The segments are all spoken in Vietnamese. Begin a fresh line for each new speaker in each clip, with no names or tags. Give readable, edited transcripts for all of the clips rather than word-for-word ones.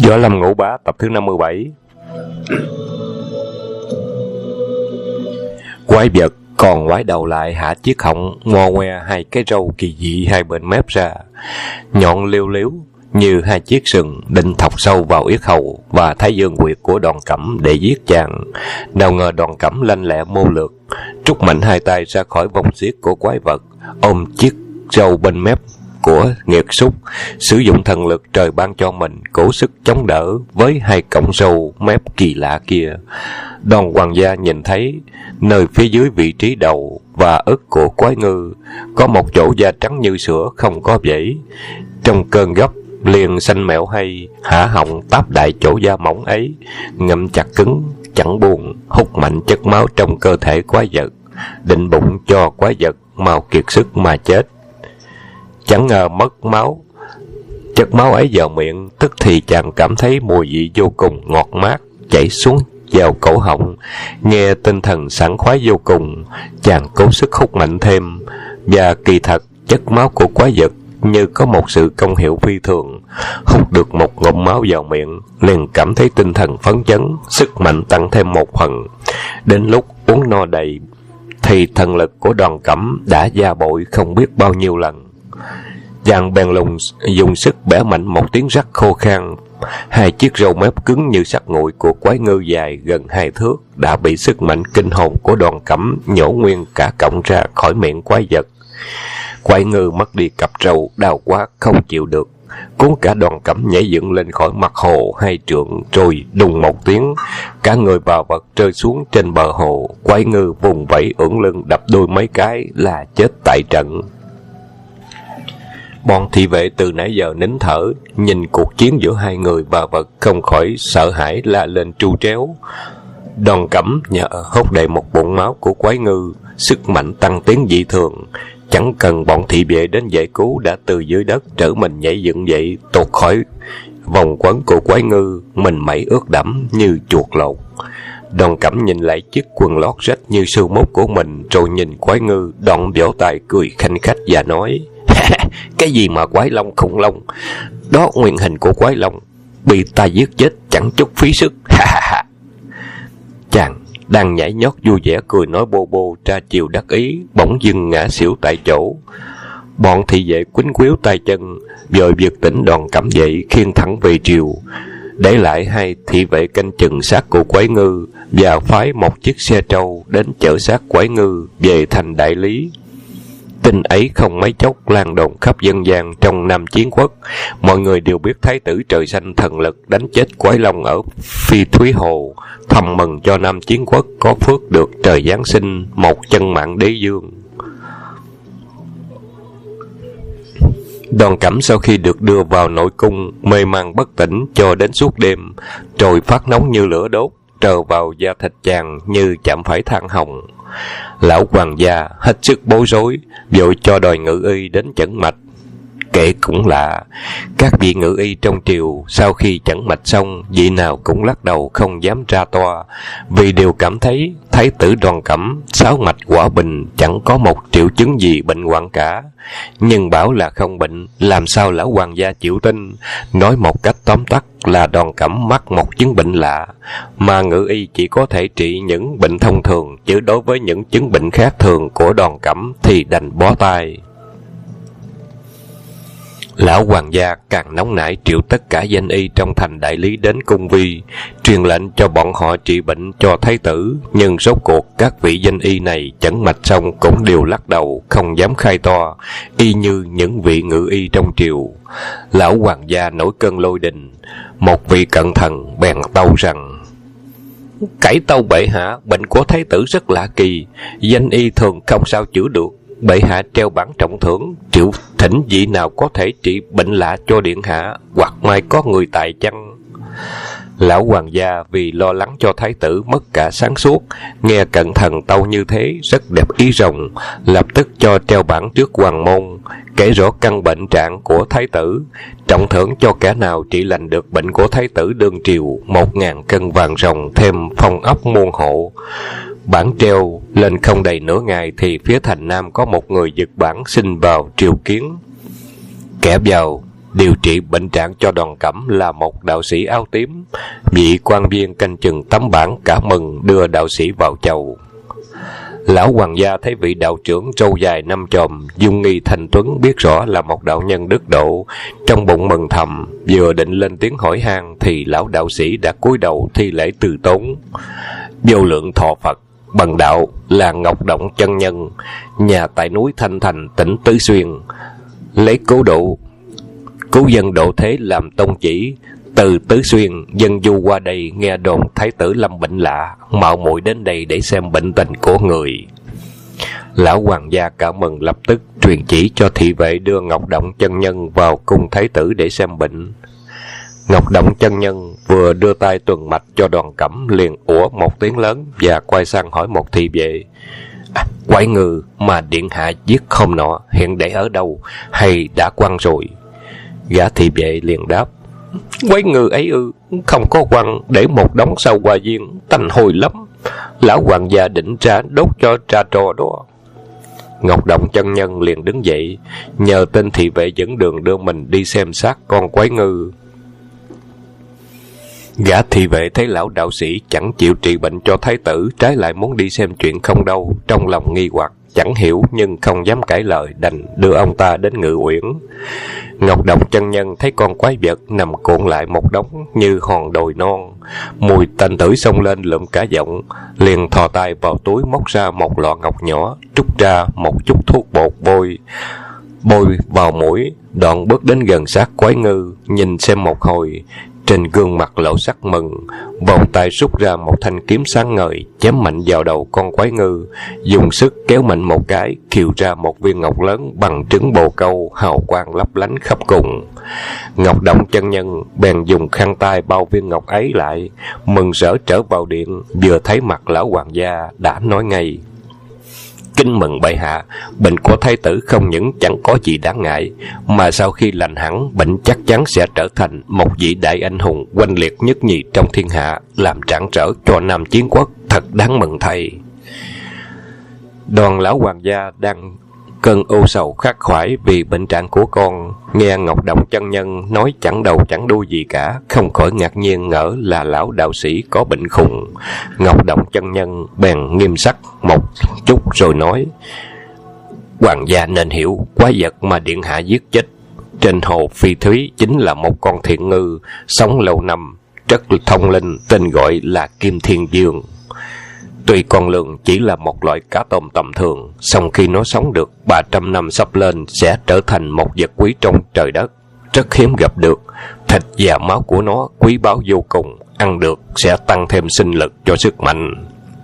Võ Lâm Ngũ Bá tập thứ 57. Quái vật còn ngoái đầu lại, hạ chiếc họng, ngo ngoe hai cái râu kỳ dị hai bên mép ra, nhọn liêu liếu như hai chiếc sừng định thọc sâu vào yết hầu và thái dương huyệt của Đoàn Cẩm để giết chàng. Nào ngờ Đoàn Cẩm lanh lẹ mưu lược, trút mạnh hai tay ra khỏi vòng xiết của quái vật, ôm chiếc râu bên mép của nghiệt súc, sử dụng thần lực trời ban cho mình, cố sức chống đỡ với hai cọng râu mép kỳ lạ kia. Đoàn Hoàng gia nhìn thấy nơi phía dưới vị trí đầu và ức của quái ngư có một chỗ da trắng như sữa, không có vảy. Trong cơn gấp liền xanh mẹo hay hả họng táp đại chỗ da mỏng ấy, ngậm chặt cứng chẳng buồn, hút mạnh chất máu trong cơ thể quái vật, định bụng cho quái vật mau kiệt sức mà chết. Chẳng ngờ mất máu, chất máu ấy vào miệng, tức thì chàng cảm thấy mùi vị vô cùng ngọt mát chảy xuống vào cổ họng, nghe tinh thần sảng khoái vô cùng. Chàng cố sức hút mạnh thêm, và kỳ thật chất máu của quái vật như có một sự công hiệu phi thường. Hút được một ngụm máu vào miệng, liền cảm thấy tinh thần phấn chấn, sức mạnh tăng thêm một phần. Đến lúc uống no đầy thì thần lực của Đoàn Cẩm đã gia bội không biết bao nhiêu lần. Chàng bèn dùng sức bẻ mạnh một tiếng rắc khô khan. Hai chiếc râu mép cứng như sắt nguội của quái ngư dài gần 2 thước đã bị sức mạnh kinh hồn của Đoàn Cẩm nhổ nguyên cả cọng ra khỏi miệng quái vật. Quái ngư mất đi cặp râu, đau quá không chịu được, cuốn cả Đoàn Cẩm nhảy dựng lên khỏi mặt hồ 2 trượng, rồi đùng một tiếng, cả người và vật rơi xuống trên bờ hồ. Quái ngư vùng vẫy ưỡn lưng đập đôi mấy cái là chết tại trận. Bọn thị vệ từ nãy giờ nín thở, nhìn cuộc chiến giữa hai người và vật không khỏi sợ hãi la lên tru tréo. Đoàn Cẩm nhờ hút đầy một bụng máu của quái ngư, sức mạnh tăng tiến dị thường. Chẳng cần bọn thị vệ đến giải cứu, đã từ dưới đất trở mình nhảy dựng dậy, tuột khỏi vòng quấn của quái ngư, mình mẩy ướt đẫm như chuột lột. Đoàn Cẩm nhìn lại chiếc quần lót rách như sưu mốt của mình, rồi nhìn quái ngư, đoạn vỗ tay cười khanh khách và nói: cái gì mà quái long khủng long, đó nguyên hình của quái long, bị ta giết chết chẳng chút phí sức. Ha ha ha. Chàng đang nhảy nhót vui vẻ cười nói bô bô tra chiều đắc ý, bỗng dưng ngã xỉu tại chỗ. Bọn thị vệ quýnh quýu tay chân, vội giật tỉnh Đoàn Cẩm dậy, khiêng thẳng về triều, để lại hai thị vệ canh chừng xác của quái ngư, và phái một chiếc xe trâu đến chở xác quái ngư về thành Đại Lý. Tin ấy không mấy chốc lan đồn khắp dân gian trong Nam Chiến Quốc. Mọi người đều biết thái tử trời xanh thần lực đánh chết quái long ở Phi Thúy Hồ, thầm mừng cho Nam Chiến Quốc có phước được trời giáng sinh một chân mạng đế dương. Đoàn Cẩm sau khi được đưa vào nội cung, mê man bất tỉnh cho đến suốt đêm, rồi phát nóng như lửa đốt, trờ vào da thịt chàng như chạm phải than hồng. Lão hoàng gia hết sức bối rối, vội cho đòi ngự y đến chẩn mạch. Kể cũng lạ, các vị ngự y trong triều sau khi chẩn mạch xong, vị nào cũng lắc đầu không dám ra toa, vì đều cảm thấy thái tử Đoàn Cẩm 6 mạch quả bình, chẳng có một triệu chứng gì bệnh hoạn cả. Nhưng bảo là không bệnh, làm sao lão hoàng gia chịu tin? Nói một cách tóm tắt là Đoàn Cẩm mắc một chứng bệnh lạ, mà ngự y chỉ có thể trị những bệnh thông thường, chứ đối với những chứng bệnh khác thường của Đoàn Cẩm thì đành bó tay. Lão hoàng gia càng nóng nảy, triệu tất cả danh y trong thành Đại Lý đến cung vi, truyền lệnh cho bọn họ trị bệnh cho thái tử. Nhưng rốt cuộc các vị danh y này chẩn mạch xong cũng đều lắc đầu, không dám khai to, y như những vị ngự y trong triều. Lão hoàng gia nổi cơn lôi đình. Một vị cận thần bèn tâu rằng: cải tâu bệ hạ, bệnh của thái tử rất lạ kỳ, danh y thường không sao chữa được. Bệ hạ treo bảng trọng thưởng, triệu thỉnh vị nào có thể trị bệnh lạ cho điện hạ, hoặc mai có người tài chăng? Lão hoàng gia vì lo lắng cho thái tử mất cả sáng suốt, nghe cận thần tâu như thế rất đẹp ý rồng, lập tức cho treo bảng trước hoàng môn, kể rõ căn bệnh trạng của thái tử, trọng thưởng cho kẻ nào trị lành được bệnh của thái tử đương triều 1000 cân vàng rồng, thêm phong ốc muôn hộ. Bản treo lên không đầy nửa ngày thì phía thành Nam có một người giật bản xin vào triều kiến. Kẻ vào Điều trị bệnh trạng cho Đoàn Cẩm là một đạo sĩ áo tím. Vị quan viên canh chừng tấm bảng cả mừng đưa đạo sĩ vào chầu. Lão hoàng gia thấy vị đạo trưởng râu dài năm chòm, dung nghi thanh tuấn, biết rõ là một đạo nhân đức độ, trong bụng mừng thầm, vừa định lên tiếng hỏi han thì lão đạo sĩ đã cúi đầu thi lễ từ tốn. Vô lượng thọ Phật, bần đạo là Ngọc Động chân nhân, nhà tại núi Thanh Thành, tỉnh Tứ Xuyên, lấy cứu dân độ thế làm tông chỉ. Từ Tứ Xuyên dân du qua đây nghe đồn thái tử lâm bệnh lạ, mạo muội đến đây để xem bệnh tình của người. Lão hoàng gia cảm mừng, lập tức truyền chỉ cho thị vệ đưa Ngọc Động chân nhân vào cung thái tử để xem bệnh. Ngọc Động chân nhân vừa đưa tay tuần mạch cho Đoàn Cẩm, liền ủa một tiếng lớn và quay sang hỏi một thị vệ: Quái ngư mà điện hạ giết hôm nọ hiện để ở đâu, hay đã quăng rồi? Gã thị vệ liền đáp: Quái ngư ấy ư? Không có quăng, để một đống sau hoa viên, tanh hôi lắm. Lão hoàng gia định ra đốt cho trà trò đó. Ngọc Động chân nhân liền đứng dậy, nhờ tên thị vệ dẫn đường đưa mình đi xem xác con quái ngư. Gã thị vệ thấy lão đạo sĩ chẳng chịu trị bệnh cho thái tử, trái lại muốn đi xem chuyện không đâu, trong lòng nghi hoặc, chẳng hiểu nhưng không dám cãi lời, đành đưa ông ta đến Ngự Uyển. Ngọc Động chân nhân thấy con quái vật nằm cuộn lại một đống như hòn đồi non, mùi tanh tưởi xông lên lượm cả giọng, liền thò tay vào túi móc ra một lọ ngọc nhỏ, trút ra một chút thuốc bột bôi vào mũi, đoạn bước đến gần xác quái ngư, nhìn xem một hồi. Trên gương mặt lộ sắc mừng, vòng tay rút ra một thanh kiếm sáng ngời, chém mạnh vào đầu con quái ngư, dùng sức kéo mạnh một cái, khiêu ra một viên ngọc lớn bằng trứng bồ câu, hào quang lấp lánh khắp cùng. Ngọc Động chân nhân bèn dùng khăn tay bao viên ngọc ấy lại, mừng rỡ trở vào điện. Vừa thấy mặt lão hoàng gia đã nói ngay: Kính mừng bệ hạ, bệnh của thái tử không những chẳng có gì đáng ngại, mà sau khi lành hẳn, bệnh chắc chắn sẽ trở thành một vị đại anh hùng oanh liệt nhất nhì trong thiên hạ, làm trăn trở cho Nam Chiến Quốc, thật đáng mừng thầy. Đoàn lão hoàng gia đang cơn ưu sầu khắc khoải vì bệnh trạng của con, nghe Ngọc Động chân nhân nói chẳng đầu chẳng đuôi gì cả, không khỏi ngạc nhiên ngỡ là lão đạo sĩ có bệnh khùng. Ngọc Động chân nhân bèn nghiêm sắc một chút rồi nói: Hoàng gia nên hiểu, quái vật mà điện hạ giết chết trên hồ Phi Thúy chính là một con thiện ngư sống lâu năm, rất thông linh, tên gọi là Kim Thiên Dương. Tuy con lường chỉ là một loại cá tôm tầm thường, song khi nó sống được 300 năm sắp lên sẽ trở thành một vật quý trong trời đất, rất hiếm gặp được. Thịt và máu của nó quý báu vô cùng, ăn được sẽ tăng thêm sinh lực cho sức mạnh.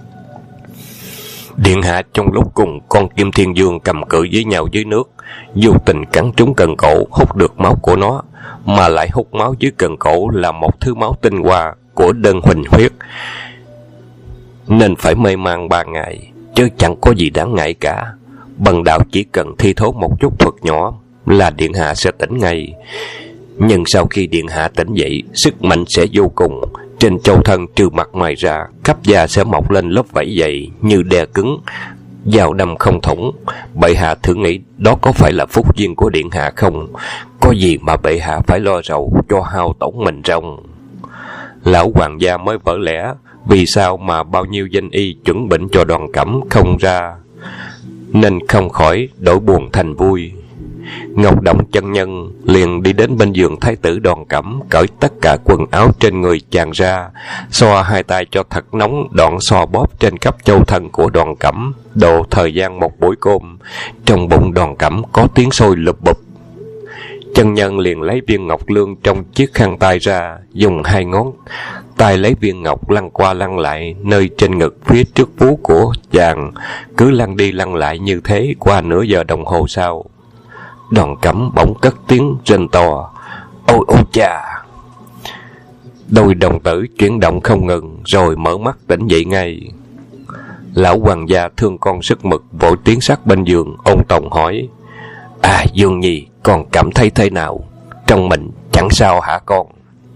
Điện hạ trong lúc cùng con Kim Thiên Dương cầm cự với nhau dưới nước, vô tình cắn trúng cần cổ, hút được máu của nó, mà lại hút máu dưới cần cổ là một thứ máu tinh hoa của đơn huỳnh huyết, nên phải mê man 3 ngày, chứ chẳng có gì đáng ngại cả. Bần đạo chỉ cần thi thố một chút thuật nhỏ là điện hạ sẽ tỉnh ngay. Nhưng sau khi điện hạ tỉnh dậy, sức mạnh sẽ vô cùng. Trên châu thân trừ mặt ngoài ra, khắp da sẽ mọc lên lớp vảy dày như đè cứng, dao đâm không thủng. Bệ hạ thử nghĩ đó có phải là phúc duyên của điện hạ không? Có gì mà bệ hạ phải lo rầu cho hao tổn mình rong? Lão hoàng gia mới vỡ lẽ vì sao mà bao nhiêu danh y chuẩn bệnh cho Đoàn Cẩm không ra, nên không khỏi đổi buồn thành vui. Ngọc Động chân nhân liền đi đến bên giường thái tử Đoàn Cẩm, cởi tất cả quần áo trên người chàng ra, xoa hai tay cho thật nóng, đoạn xoa bóp trên khắp châu thân của Đoàn Cẩm. Độ thời gian một buổi cơm, trong bụng Đoàn Cẩm có tiếng sôi lụp bụp. Chân nhân liền lấy viên ngọc lương trong chiếc khăn tay ra, dùng 2 ngón tay lấy viên ngọc lăn qua lăn lại nơi trên ngực phía trước vú của chàng, cứ lăn đi lăn lại như thế. Qua nửa giờ đồng hồ sau, Đoàn Cẩm bỗng cất tiếng rên to: Ôi ôi cha! Đôi đồng tử chuyển động không ngừng, rồi mở mắt tỉnh dậy ngay. Lão hoàng gia thương con sức mực, vội tiến sát bên giường, ôn tồn hỏi: Dương nhi, con cảm thấy thế nào? Trong mình chẳng sao hả con?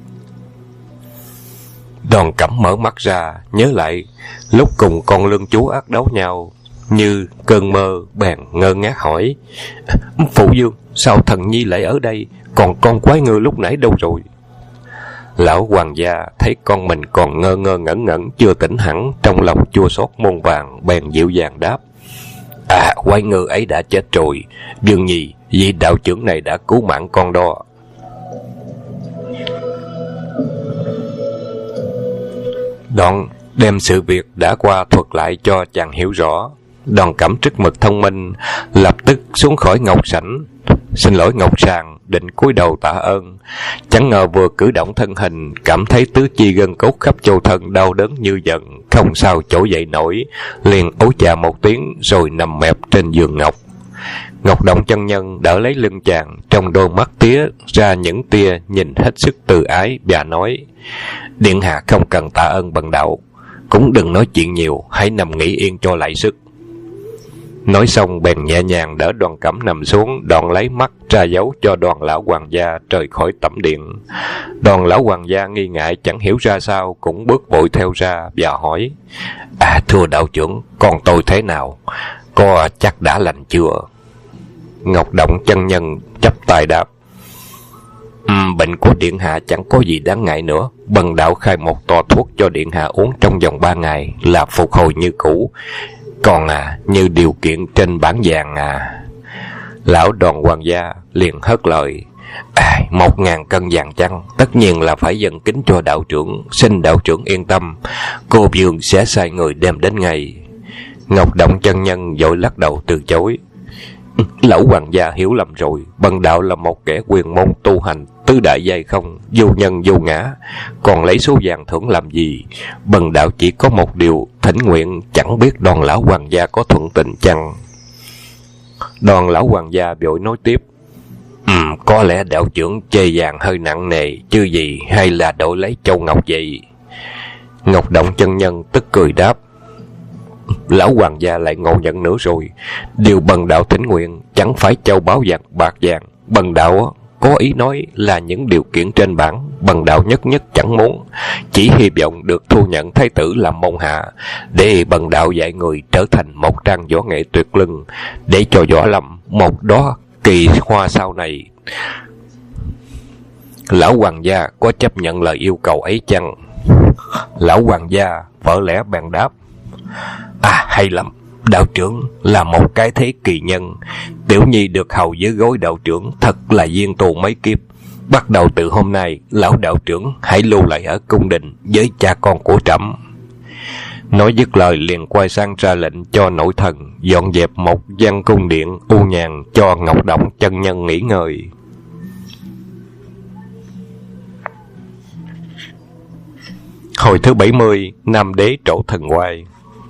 Đoàn Cẩm mở mắt ra, nhớ lại lúc cùng con lương chúa ác đấu nhau, như cơn mơ, bèn ngơ ngác hỏi: Phụ vương, sao thần nhi lại ở đây? còn con quái ngư lúc nãy đâu rồi? Lão hoàng gia thấy con mình còn ngơ ngơ ngẩn ngẩn chưa tỉnh hẳn, trong lòng chua xót muôn vàn, bèn dịu dàng đáp: quái ngư ấy đã chết rồi. Dương Nhi, vị đạo trưởng này đã cứu mạng con đó. Đoạn đem sự việc đã qua thuật lại cho chàng hiểu rõ. Đoàn Cẩm trức mực thông minh, lập tức xuống khỏi ngọc ngọc sàng, định cúi đầu tạ ơn. Chẳng ngờ vừa cử động thân hình, cảm thấy tứ chi gân cốt khắp châu thân đau đớn như giận, không sao trỗi dậy nổi, liền ối chà một tiếng rồi nằm mẹp trên giường ngọc. Ngọc Động chân nhân đỡ lấy lưng chàng, trong đôi mắt tía ra những tia nhìn hết sức từ ái, và nói: Điện hạ không cần tạ ơn bần đạo, cũng đừng nói chuyện nhiều, hãy nằm nghỉ yên cho lại sức. Nói xong bèn nhẹ nhàng đỡ Đoàn Cẩm nằm xuống, đoạn lấy mắt ra dấu cho Đoàn lão hoàng gia rời khỏi tẩm điện. Đoàn lão hoàng gia nghi ngại chẳng hiểu ra sao, cũng bước vội theo ra và hỏi: Thưa đạo trưởng, con tôi thế nào? Có chắc đã lành chưa? Ngọc Động chân nhân chắp tay đáp: Bệnh của điện hạ chẳng có gì đáng ngại nữa. Bần đạo khai một toa thuốc cho điện hạ uống trong vòng 3 ngày là phục hồi như cũ. Còn như điều kiện trên bản vàng Lão Đoàn hoàng gia liền hớt lời: 1.000 cân vàng chăng? Tất nhiên là phải dâng kính cho đạo trưởng. Xin đạo trưởng yên tâm, cô vương sẽ sai người đem đến ngay. Ngọc Động chân nhân vội lắc đầu từ chối: Lão hoàng gia hiểu lầm rồi. Bần đạo là một kẻ quyền môn tu hành tứ đại giai không, vô nhân vô ngã, còn lấy số vàng thưởng làm gì? Bần đạo chỉ có một điều thỉnh nguyện, chẳng biết Đoàn lão hoàng gia có thuận tình chăng? Đoàn lão hoàng gia vội nói tiếp: Có lẽ đạo trưởng chê vàng hơi nặng nề chứ gì, hay là đổi lấy châu ngọc vậy? Ngọc Động chân nhân tức cười đáp: Lão hoàng gia lại ngộ nhận nữa rồi. Điều bần đạo thỉnh nguyện chẳng phải châu báu vàng bạc vàng. Bần đạo có ý nói là những điều kiện trên bản, bần đạo nhất nhất chẳng muốn. Chỉ hy vọng được thu nhận thái tử làm môn hạ, để bần đạo dạy người trở thành một trang võ nghệ tuyệt lưng, để cho võ lâm một đóa kỳ hoa sau này. Lão hoàng gia có chấp nhận lời yêu cầu ấy chăng? Lão hoàng gia vỡ lẽ bèn đáp: hay lắm. Đạo trưởng là một cái thế kỳ nhân. Tiểu nhi được hầu dưới gối đạo trưởng thật là duyên tu mấy kiếp. Bắt đầu từ hôm nay, lão đạo trưởng hãy lưu lại ở cung đình với cha con của trẫm. Nói dứt lời liền quay sang ra lệnh cho nội thần dọn dẹp một gian cung điện u nhàn cho Ngọc Động chân nhân nghỉ ngơi. Hồi thứ 70, Nam đế trổ thần oai.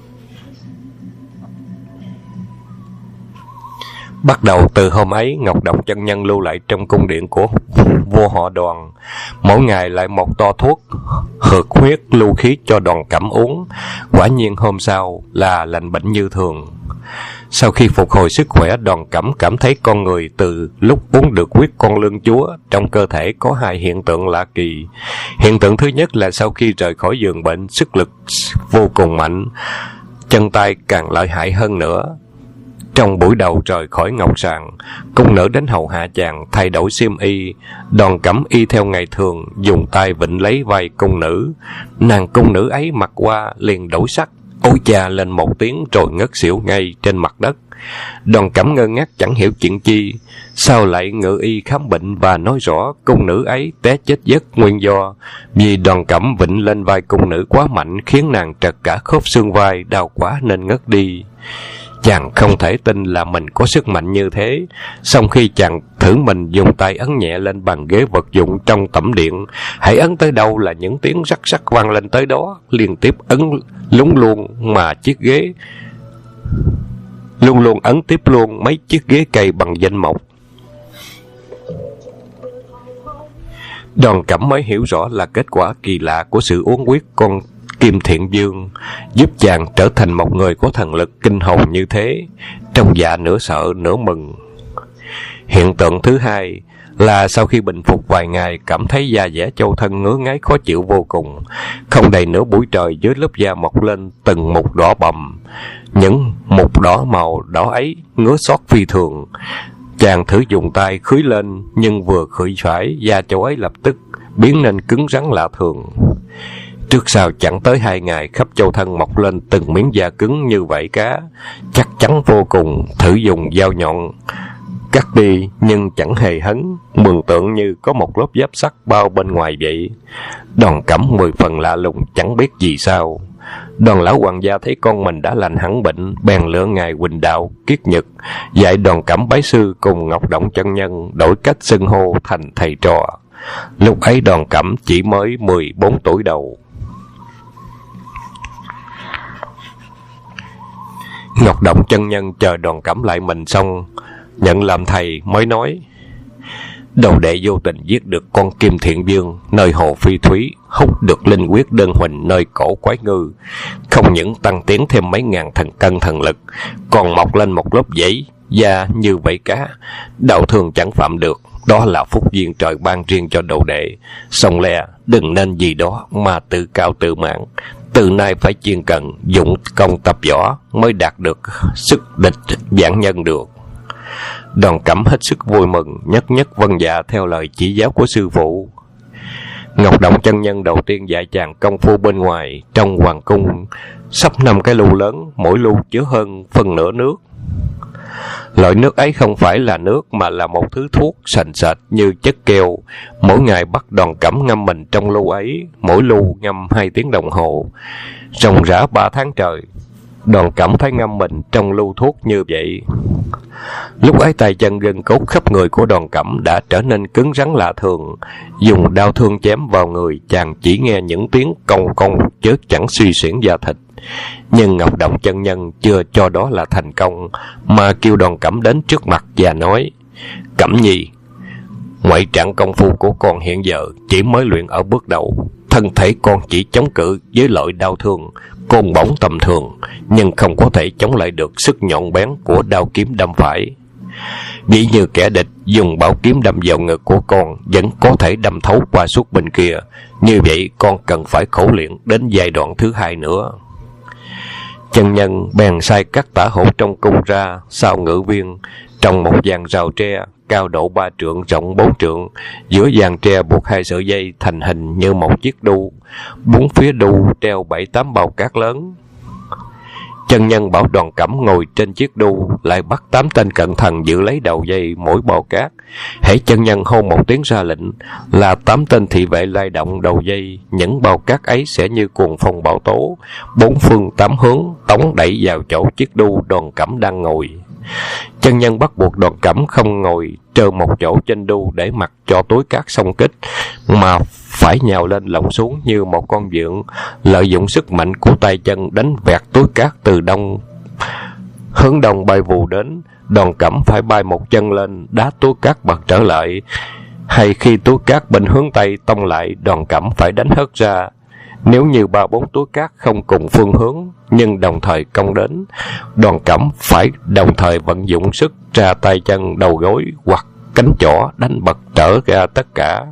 Bắt đầu từ hôm ấy, Ngọc Động chân nhân lưu lại trong cung điện của vua họ Đoàn. Mỗi ngày lại một to thuốc hợp huyết lưu khí cho Đoàn Cẩm uống. Quả nhiên hôm sau là lành bệnh như thường. Sau khi phục hồi sức khỏe, Đoàn Cẩm cảm thấy con người từ lúc uống được huyết con lương chúa, trong cơ thể có hai hiện tượng lạ kỳ. Hiện tượng thứ nhất là sau khi rời khỏi giường bệnh, sức lực vô cùng mạnh, chân tay càng lợi hại hơn nữa. Trong buổi đầu rời khỏi ngọc sàng, cung nữ đến hầu hạ chàng thay đổi xiêm y. Đoàn Cẩm y theo ngày thường, dùng tay vịnh lấy vai cung nữ. Nàng cung nữ ấy mặc qua liền đổi sắc, ôi cha lên một tiếng rồi ngất xỉu ngay trên mặt đất. Đoàn Cẩm ngơ ngác chẳng hiểu chuyện chi. Sau lại ngự y khám bệnh và nói rõ cung nữ ấy té chết giấc nguyên do vì Đoàn Cẩm vịnh lên vai cung nữ quá mạnh, khiến nàng trật cả khớp xương vai, đau quá nên ngất đi. Chàng không thể tin là mình có sức mạnh như thế. Sau khi chàng thử mình dùng tay ấn nhẹ lên bàn ghế vật dụng trong tẩm điện, hãy ấn tới đâu là những tiếng rắc rắc vang lên tới đó, liên tiếp ấn lúng luôn mà chiếc ghế luôn luôn ấn tiếp luôn mấy chiếc ghế cây bằng danh mộc. Đoàn Cẩm mới hiểu rõ là kết quả kỳ lạ của sự uống huyết con Kim Thiện Dương, giúp chàng trở thành một người có thần lực kinh hồn như thế. Trong dạ nửa sợ nửa mừng. Hiện tượng thứ hai là sau khi bình phục vài ngày, cảm thấy da dẻ châu thân ngứa ngáy khó chịu vô cùng. Không đầy nửa buổi trời, dưới lớp da mọc lên từng mụn đỏ bầm. Những mụn đỏ màu đỏ ấy ngứa xót phi thường. Chàng thử dùng tay khưới lên, nhưng vừa khưới phải, da chỗ ấy lập tức biến nên cứng rắn lạ thường. Trước sau chẳng tới 2 ngày, khắp châu thân mọc lên từng miếng da cứng như vảy cá, chắc chắn vô cùng. Thử dùng dao nhọn cắt đi nhưng chẳng hề hấn, mường tượng như có một lớp giáp sắt bao bên ngoài vậy. Đoàn Cẩm 10 phần lạ lùng, chẳng biết gì sao. Đoàn lão hoàng gia thấy con mình đã lành hẳn bệnh, bèn lựa ngày Huỳnh Đạo Kiết Nhật dạy Đoàn Cẩm bái sư, cùng Ngọc Động chân nhân đổi cách xưng hô thành thầy trò. Lúc ấy Đoàn Cẩm chỉ mới 14 tuổi đầu. Ngọc Động chân nhân chờ Đoàn Cẩm lại mình xong, nhận làm thầy mới nói: Đầu đệ vô tình giết được con Kim Thiện Dương nơi hồ Phi Thúy, hút được linh quyết đơn huỳnh nơi cổ Quái Ngư, không những tăng tiến thêm mấy ngàn thần cân thần lực, còn mọc lên một lớp giấy da như vảy cá, đạo thường chẳng phạm được. Đó là phúc duyên trời ban riêng cho đầu đệ, song lẽ đừng nên vì đó mà tự cao tự mãn. Từ nay phải chuyên cần dụng công tập võ mới đạt được sức địch vạn nhân được. Đoàn Cẩm hết sức vui mừng, nhất nhất vâng dạ theo lời chỉ giáo của sư phụ. Ngọc Động chân nhân đầu tiên dạy chàng công phu bên ngoài. Trong hoàng cung sắp 5 cái lu lớn, mỗi lu chứa hơn phân nửa nước. Loại nước ấy không phải là nước mà là một thứ thuốc sền sệt như chất keo. Mỗi ngày bắt Đoàn Cẩm ngâm mình trong lu ấy, mỗi lu ngâm 2 tiếng đồng hồ, ròng rã 3 tháng trời. Đoàn Cẩm thấy ngâm mình trong lu thuốc như vậy. Lúc ấy tay chân gân cốt khắp người của Đoàn Cẩm đã trở nên cứng rắn lạ thường. Dùng đao thương chém vào người, chàng chỉ nghe những tiếng cong cong chớ chẳng suy xuyển da thịt. Nhưng Ngọc Động chân nhân chưa cho đó là thành công, mà kêu Đoàn Cẩm đến trước mặt và nói: Cẩm nhi, ngoại trạng công phu của con hiện giờ chỉ mới luyện ở bước đầu. Thân thể con chỉ chống cự với loại đao thương côn bổng tầm thường, nhưng không có thể chống lại được sức nhọn bén của đao kiếm đâm phải. Ví như kẻ địch dùng bảo kiếm đâm vào ngực của con, vẫn có thể đâm thấu qua suốt bên kia. Như vậy con cần phải khổ luyện đến giai đoạn thứ 2 nữa. Chân nhân bèn sai các tả hổ trong cung ra sau ngự viên, trồng một dàn rào tre cao độ 3 trượng, rộng 4 trượng. Giữa dàn tre buộc 2 sợi dây thành hình như một chiếc đu. 4 phía đu treo 7-8 bao cát lớn. Chân nhân bảo Đoàn Cẩm ngồi trên chiếc đu, lại bắt 8 tên cận thần giữ lấy đầu dây mỗi bao cát. Hễ chân nhân hô một tiếng ra lệnh là 8 tên thị vệ lay động đầu dây, những bao cát ấy sẽ như cuồng phong bão tố, 4 phương 8 hướng tống đẩy vào chỗ chiếc đu Đoàn Cẩm đang ngồi. Chân nhân bắt buộc Đoàn Cẩm không ngồi trơ một chỗ trên đu để mặc cho túi cát xông kích, mà phải nhào lên lộng xuống như một con vượn, lợi dụng sức mạnh của tay chân đánh vẹt túi cát từ hướng đông bay vù đến. Đoàn Cẩm phải bay một chân lên đá túi cát bật trở lại, hay khi túi cát bên hướng tây tông lại, Đoàn Cẩm phải đánh hất ra. Nếu như 3-4 túi cát không cùng phương hướng nhưng đồng thời công đến, Đoàn Cẩm phải đồng thời vận dụng sức ra tay chân, đầu gối hoặc cánh chỏ đánh bật trở ra tất cả.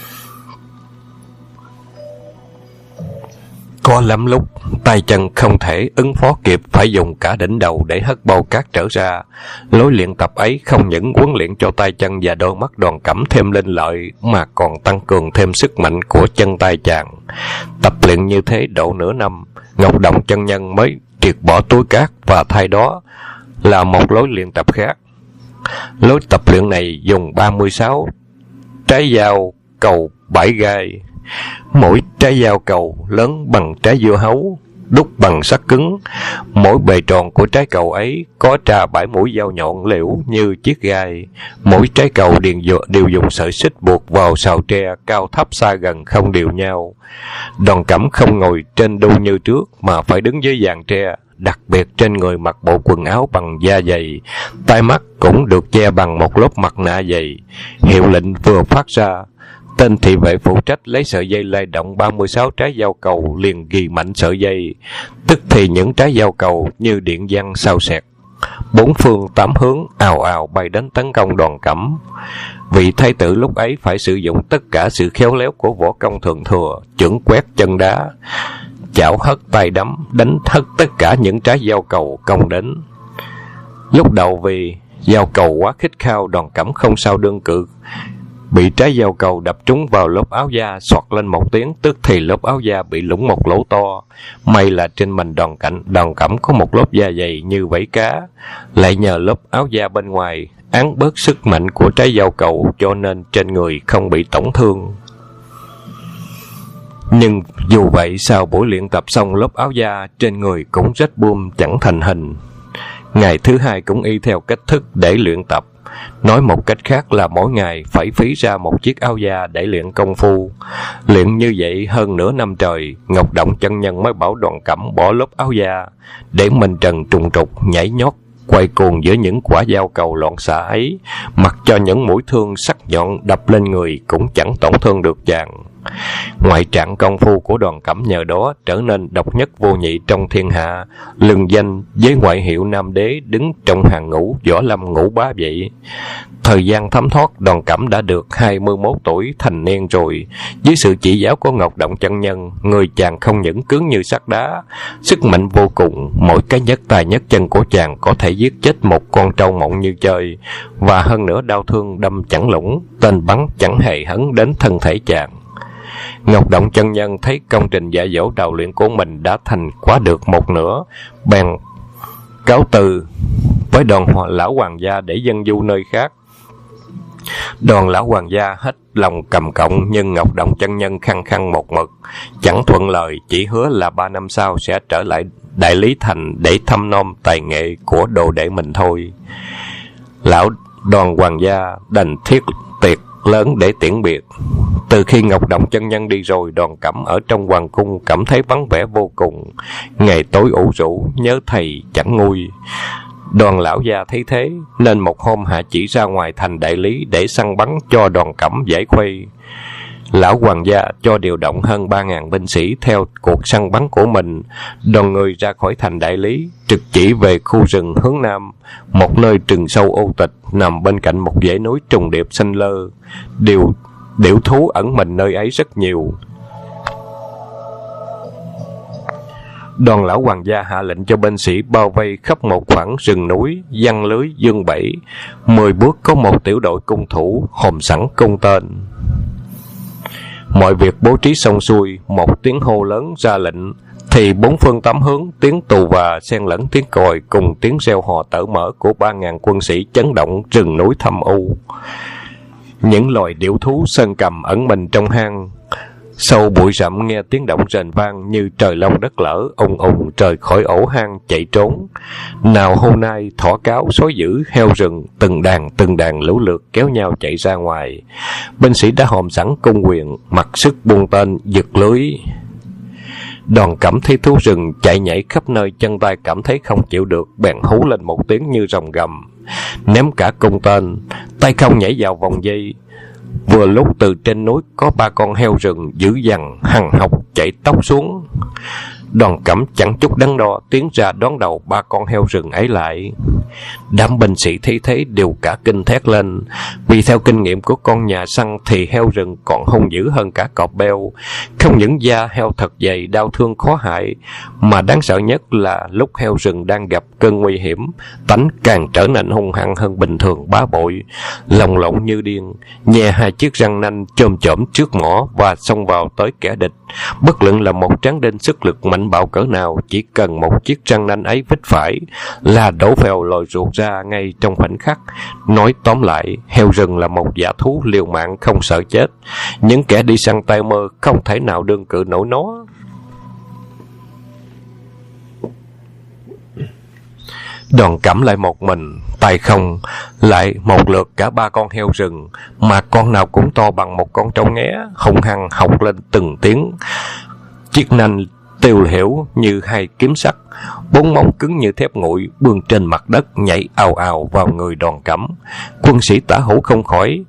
Có lắm lúc tay chân không thể ứng phó kịp, phải dùng cả đỉnh đầu để hất bao cát trở ra. Lối luyện tập ấy không những huấn luyện cho tay chân và đôi mắt Đoàn Cẩm thêm linh lợi, mà còn tăng cường thêm sức mạnh của chân tay chàng. Tập luyện như thế độ nửa năm, Ngọc Động chân nhân mới triệt bỏ túi cát và thay đó là một lối luyện tập khác. Lối tập luyện này dùng 36 trái dao cầu 7 gai, mỗi trái dao cầu lớn bằng trái dưa hấu, đúc bằng sắt cứng. Mỗi bề tròn của trái cầu ấy có tra 7 mũi dao nhọn liễu như chiếc gai. Mỗi trái cầu đều dùng sợi xích buộc vào sào tre, cao thấp xa gần không đều nhau. Đoàn Cẩm không ngồi trên đu như trước, mà phải đứng dưới dàn tre. Đặc biệt trên người mặc bộ quần áo bằng da dày, tai mắt cũng được che bằng một lớp mặt nạ dày. Hiệu lệnh vừa phát ra, tên thị vệ phụ trách lấy sợi dây lay động 36 trái dao cầu liền ghi mạnh sợi dây, tức thì những trái dao cầu như điện giăng sao xẹt, 4 phương 8 hướng ào ào bay đến tấn công Đoàn Cẩm. Vị thái tử lúc ấy phải sử dụng tất cả sự khéo léo của võ công thượng thừa, chưởng quét chân đá, chảo hất tay đấm, đánh hất tất cả những trái dao cầu công đến. Lúc đầu vì Dao cầu quá khích khao, Đoàn Cẩm không sao đương cự, bị trái dao cầu đập trúng vào lớp áo da, xoạt lên một tiếng, tức thì lớp áo da bị lủng một lỗ to. May là trên mình Đoàn Cẩm có một lớp da dày như vảy cá, lại nhờ lớp áo da bên ngoài án bớt sức mạnh của trái dao cầu, cho nên trên người không bị tổn thương. Nhưng dù vậy, sau buổi luyện tập xong, lớp áo da trên người cũng rách bươm chẳng thành hình. Ngày thứ hai cũng y theo cách thức để luyện tập. Nói một cách khác là mỗi ngày phải phí ra một chiếc áo da để luyện công phu. Luyện như vậy hơn nửa năm trời, Ngọc Động chân nhân mới bảo Đoàn Cẩm bỏ lớp áo da, để mình trần trùng trục nhảy nhót quay cuồng giữa những quả dao cầu loạn xạ ấy, mặc cho những mũi thương sắc nhọn đập lên người cũng chẳng tổn thương được chàng. Ngoại trạng công phu của Đoàn Cẩm nhờ đó trở nên độc nhất vô nhị trong thiên hạ, lừng danh với ngoại hiệu Nam Đế, đứng trong hàng ngũ võ lâm ngũ bá vậy. Thời gian thấm thoát, Đoàn Cẩm đã được 21 tuổi, thành niên rồi. Dưới sự chỉ giáo của Ngọc Động chân nhân, người chàng không những cứng như sắt đá, sức mạnh vô cùng, mỗi cái nhấc tay nhấc chân của chàng có thể giết chết một con trâu mộng như chơi, và hơn nữa đau thương đâm chẳng lũng, tên bắn chẳng hề hấn đến thân thể chàng. Ngọc Động chân nhân thấy công trình dạy dỗ đào luyện của mình đã thành quá được một nửa, bèn cáo từ với Đoàn lão hoàng gia để dân du nơi khác. Đoàn lão hoàng gia hết lòng cầm cộng, nhưng Ngọc Động chân nhân khăng khăng một mực, chẳng thuận lời, chỉ hứa là 3 năm sau sẽ trở lại Đại Lý Thành để thăm nom tài nghệ của đồ đệ mình thôi. Lão Đoàn hoàng gia đành thiết tiệc lớn để tiễn biệt. Từ khi Ngọc Động chân nhân đi rồi, Đoàn Cẩm ở trong hoàng cung cảm thấy vắng vẻ vô cùng, ngày tối ủ rũ, nhớ thầy chẳng nguôi. Đoàn lão gia thấy thế nên một hôm hạ chỉ ra ngoài thành Đại Lý để săn bắn cho Đoàn Cẩm giải khuây. Lão hoàng gia cho điều động hơn 3.000 binh sĩ theo cuộc săn bắn của mình, đoàn người ra khỏi thành Đại Lý, trực chỉ về khu rừng hướng nam, một nơi rừng sâu u tịch nằm bên cạnh một dãy núi trùng điệp xanh lơ. Điểu thú ẩn mình nơi ấy rất nhiều. Đoàn lão hoàng gia hạ lệnh cho binh sĩ bao vây khắp một khoảng rừng núi, giăng lưới dương bẫy. 10 bước có một tiểu đội cung thủ hòm sẵn cung tên. Mọi việc bố trí xong xuôi, một tiếng hô lớn ra lệnh thì 4 phương 8 hướng tiếng tù và xen lẫn tiếng còi cùng tiếng reo hò tở mở của 3.000 quân sĩ chấn động rừng núi thâm u. Những loài điểu thú sơn cầm ẩn mình trong hang sâu bụi rậm, nghe tiếng động rền vang như trời long đất lở, ùng ùng trời khỏi ổ hang chạy trốn. Nào hôm nay thỏ cáo, sói dữ, heo rừng từng đàn lũ lượt kéo nhau chạy ra ngoài. Binh sĩ đã hòm sẵn cung quyền, mặc sức buông tên giật lưới. Đoàn Cẩm thấy thú rừng chạy nhảy khắp nơi, chân tay cảm thấy không chịu được, bèn hú lên một tiếng như rồng gầm, ném cả cung tên, tay không nhảy vào vòng dây. Vừa lúc từ trên núi có 3 con heo rừng dữ dằn hằn học chạy tóc xuống. Đoàn Cẩm chẳng chút đắn đo tiến ra đón đầu 3 con heo rừng ấy lại. Đám binh sĩ thấy thế đều cả kinh thét lên, vì theo kinh nghiệm của con nhà săn thì heo rừng còn hung dữ hơn cả cọp beo. Không những da heo thật dày, đau thương khó hại, mà đáng sợ nhất là lúc heo rừng đang gặp cơn nguy hiểm, tánh càng trở nên hung hăng hơn bình thường bá bội, lồng lộn như điên, nhe 2 chiếc răng nanh chồm chổm trước mỏ và xông vào tới kẻ địch. Bất luận là một tráng đinh sức lực mạnh bạo cỡ nào, chỉ cần một chiếc răng nanh ấy vít phải là đổ phèo lòi ruột ra ngay trong khoảnh khắc. Nói tóm lại, heo rừng là một dã thú liều mạng không sợ chết. Những kẻ đi săn tay mơ không thể nào đương cự nổi nó. Đoàn Cẩm lại một mình, tay không, lại một lượt cả 3 con heo rừng, mà con nào cũng to bằng một con trâu nghé, hung hăng hộc lên từng tiếng. Chiếc nanh tiêu liễu như 2 kiếm sắt, 4 móng cứng như thép nguội bươn trên mặt đất, nhảy ào ào vào người Đoàn Cẩm. Quân sĩ tả hữu không khỏi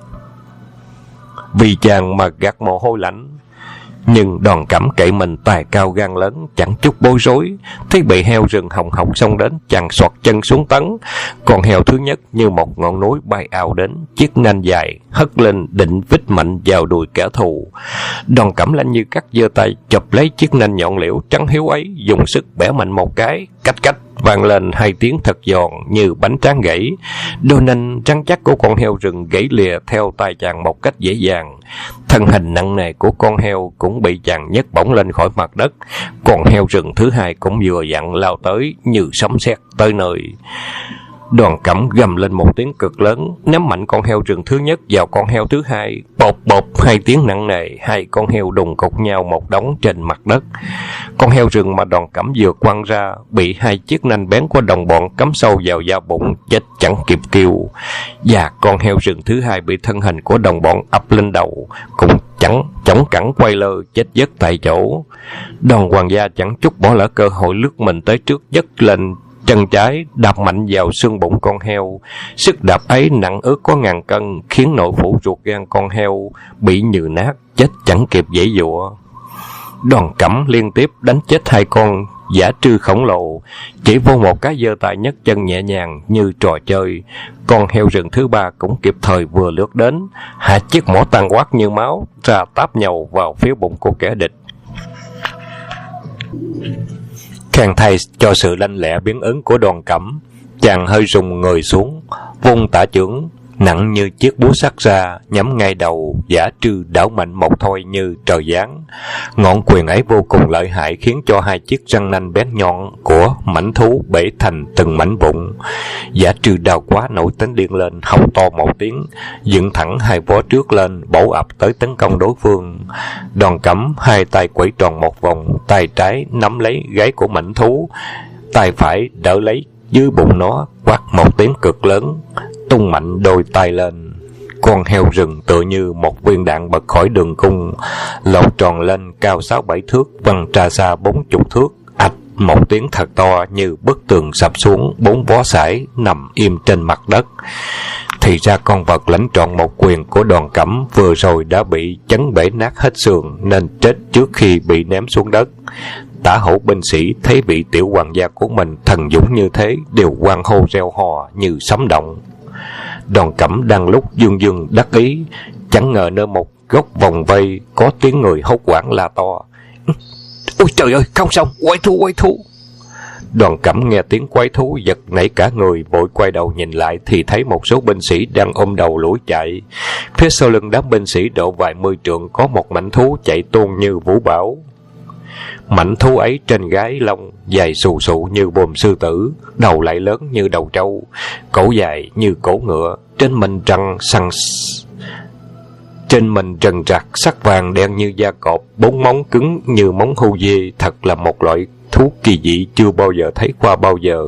vì chàng mà gạt mồ hôi lạnh. Nhưng Đoàn Cẩm cậy mình tài cao gan lớn, chẳng chút bối rối. Thấy bị heo rừng hồng hộc xông đến, chàng xoạt chân xuống tấn. Con heo thứ nhất như một ngọn núi bay ào đến, chiếc nanh dài hất lên định vít mạnh vào đùi kẻ thù. Đoàn Cẩm lanh như cắt, giơ tay chụp lấy chiếc nanh nhọn liễu trắng hiếu ấy, dùng sức bẻ mạnh một cái, cách cách vang lên hai tiếng thật giòn như bánh tráng gãy. Đôi nanh trắng chắc của con heo rừng gãy lìa theo tay chàng một cách dễ dàng. Thân hình nặng nề của con heo cũng bị chàng nhấc bổng lên khỏi mặt đất. Con heo rừng thứ hai cũng vừa dặn lao tới như sấm sét tới nơi. Đoàn Cẩm gầm lên một tiếng cực lớn, ném mạnh con heo rừng thứ nhất vào con heo thứ hai. Bộp bộp hai tiếng nặng nề, hai con heo đùng cục nhau một đống trên mặt đất. Con heo rừng mà Đoàn Cẩm vừa quăng ra bị hai chiếc nanh bén của đồng bọn cắm sâu vào da bụng, chết chẳng kịp kêu. Và con heo rừng thứ hai bị thân hình của đồng bọn ập lên đầu, cũng chóng cẳng quay lơ chết giấc tại chỗ. Đoàn Hoàng gia chẳng chút bỏ lỡ cơ hội lướt mình tới trước, nhấc lên chân trái đạp mạnh vào xương bụng con heo. Sức đạp ấy nặng ước có 1000 cân, khiến nội phủ ruột gan con heo bị nhừ nát, chết chẳng kịp giãy giụa. Đoàn Cẩm liên tiếp đánh chết hai con dã trư khổng lồ, chỉ vô một cái giơ tay nhấc chân nhẹ nhàng như trò chơi. Con heo rừng thứ ba cũng kịp thời vừa lướt đến, hạ chiếc mỏ tan quát như máu ra táp nhầu vào phía bụng của kẻ địch. Khen thay cho sự lanh lẹ biến ứng của Đoàn Cẩm, chàng hơi rùng người xuống, vung tả chưởng nặng như chiếc búa sắt ra, nhắm ngay đầu dã trư đảo mạnh một thôi như trời giáng. Ngọn quyền ấy vô cùng lợi hại, khiến cho hai chiếc răng nanh bén nhọn của mãnh thú bể thành từng mảnh vụn. Dã trư đau quá nổi tính điên lên, hộc to một tiếng, dựng thẳng hai vó trước lên, bổ ập tới tấn công đối phương. Đoàn Cẩm hai tay quẩy tròn một vòng, tay trái nắm lấy gáy của mãnh thú, tay phải đỡ lấy dưới bụng nó, quát một tiếng cực lớn, tung mạnh đôi tay lên. Con heo rừng tựa như một viên đạn bật khỏi đường cung, lột tròn lên cao 6-7 thước, văng ra xa 40 thước. Ạch một tiếng thật to như bức tường sập xuống, 4 vó sải nằm im trên mặt đất. Thì ra con vật lãnh trọn một quyền của Đoàn Cẩm vừa rồi đã bị chấn bể nát hết xương, nên chết trước khi bị ném xuống đất. Tả hữu binh sĩ thấy vị tiểu hoàng gia của mình thần dũng như thế, đều hoan hô reo hò như sấm động. Đoàn Cẩm đang lúc dương dương đắc ý, chẳng ngờ nơi một góc vòng vây có tiếng người hốt hoảng la to: "Ôi trời ơi, không xong, quái thú, quái thú!" Đoàn Cẩm nghe tiếng quái thú giật nảy cả người, vội quay đầu nhìn lại thì thấy một số binh sĩ đang ôm đầu lủi chạy. Phía sau lưng đám binh sĩ độ vài mươi trượng có một mãnh thú chạy tuôn như vũ bão. Mãnh thú ấy trên gáy lông dài xù xù như bồm sư tử, đầu lại lớn như đầu trâu, cổ dài như cổ ngựa, trên mình trần trặc sắc vàng đen như da cọp, 4 móng cứng như móng hươu dê, thật là một loại thú kỳ dị chưa bao giờ thấy qua bao giờ.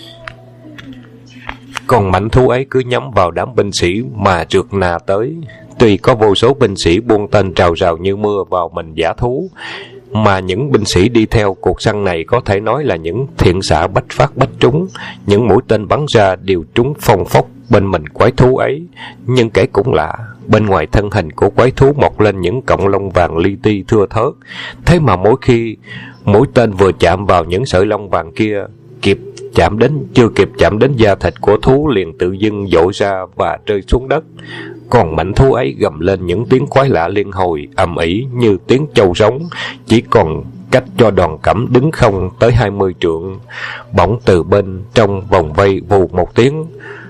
Còn mãnh thú ấy cứ nhắm vào đám binh sĩ mà trượt nà tới. Tuy có vô số binh sĩ buông tên trào rào như mưa vào mình dã thú, mà những binh sĩ đi theo cuộc săn này có thể nói là những thiện xạ bách phát bách trúng. Những mũi tên bắn ra đều trúng phong phóc bên mình quái thú ấy. Nhưng kể cũng lạ, bên ngoài thân hình của quái thú mọc lên những cọng lông vàng li ti thưa thớt. Thế mà mỗi khi mũi tên vừa chạm vào những sợi lông vàng kia, chưa kịp chạm đến da thịt của thú liền tự dưng dội ra và rơi xuống đất. Còn mãnh thú ấy gầm lên những tiếng quái lạ liên hồi, ầm ĩ như tiếng trâu rống, chỉ còn cách cho Đoàn Cẩm đứng không tới 20 trượng. Bỗng từ bên trong vòng vây vù một tiếng,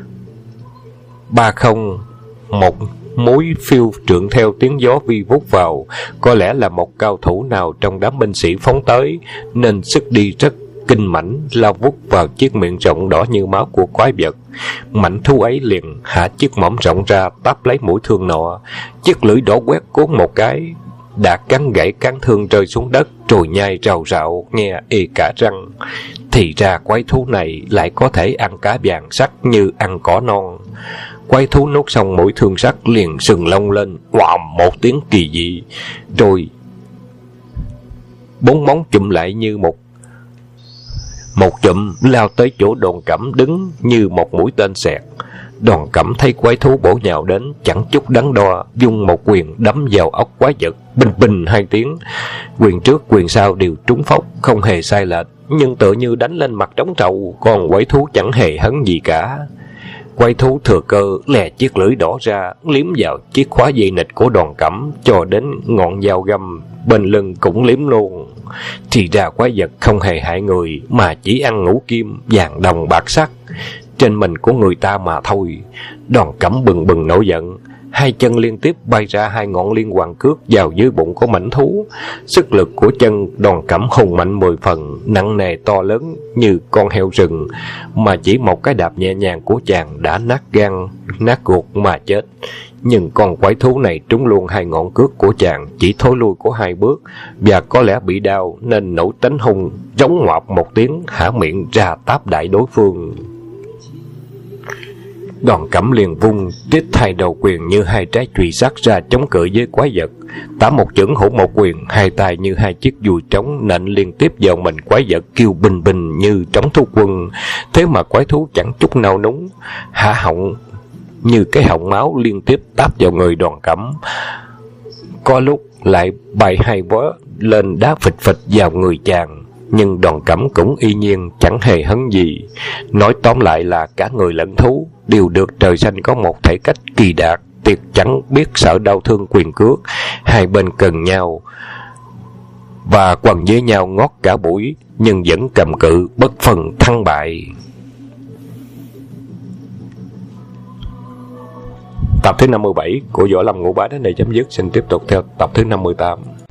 30 một mối phiêu trượng theo tiếng gió vi vút vào. Có lẽ là một cao thủ nào trong đám binh sĩ phóng tới, nên sức đi rất kinh mãnh, lao vút vào chiếc miệng rộng đỏ như máu của quái vật. Mãnh thú ấy liền hạ chiếc mõm rộng ra, táp lấy mũi thương nọ. Chiếc lưỡi đỏ quét cuốn một cái, đã cắn gãy cán thương rơi xuống đất, rồi nhai rào rạo nghe ê cả răng. Thì ra quái thú này lại có thể ăn cá vàng sắt như ăn cỏ non. Quái thú nuốt xong mũi thương sắt liền sừng lông lên, oàm một tiếng kỳ dị, rồi 4 móng chụm lại như một chụm lao tới chỗ Đoàn Cẩm đứng như một mũi tên xẹt. Đoàn Cẩm thấy quái thú bổ nhào đến, chẳng chút đắn đo, vung một quyền đấm vào ốc quái vật, bình bình 2 tiếng. Quyền trước quyền sau đều trúng phóc, không hề sai lệch, nhưng tựa như đánh lên mặt trống trầu. Còn quái thú chẳng hề hấn gì cả. Quái thú thừa cơ lè chiếc lưỡi đỏ ra, liếm vào chiếc khóa dây nịch của Đoàn Cẩm, cho đến ngọn dao găm bên lưng cũng liếm luôn. Thì ra quái vật không hề hại người, mà chỉ ăn ngũ kim, vàng đồng bạc sắt trên mình của người ta mà thôi. Đoàn Cẩm bừng bừng nổi giận, hai chân liên tiếp bay ra hai ngọn liên hoàn cước vào dưới bụng của mãnh thú. Sức lực của chân Đoàn Cẩm hùng mạnh 10 phần, nặng nề to lớn như con heo rừng, mà chỉ một cái đạp nhẹ nhàng của chàng đã nát gan, nát ruột mà chết. Nhưng con quái thú này trúng luôn hai ngọn cước của chàng, chỉ thối lui của 2 bước, và có lẽ bị đau nên nổi tánh hung, giống ngoạp một tiếng, há miệng ra táp đại đối phương. Đoàn Cẩm liền vung trích hai đầu quyền như hai trái chùy sắt ra chống cự với quái vật. Tả một chưởng hữu một quyền, hai tay như hai chiếc dùi trống nện liên tiếp vào mình quái vật, kêu bình bình như trống thú quân. Thế mà quái thú chẳng chút nao núng, hạ họng như cái họng máu liên tiếp táp vào người Đoàn Cẩm. Có lúc lại bay hai vó lên đá phịch phịch vào người chàng, nhưng Đoàn Cẩm cũng y nhiên chẳng hề hấn gì. Nói tóm lại là cả người lẫn thú đều được trời xanh có một thể cách kỳ đạt, tuyệt chẳng biết sợ đau thương quyền cước. Hai bên cần nhau và quần với nhau ngót cả buổi, nhưng vẫn cầm cự bất phân thắng bại. Tập thứ 57 của Võ Lâm Ngũ Bá đến đây chấm dứt. Xin tiếp tục theo tập thứ 58.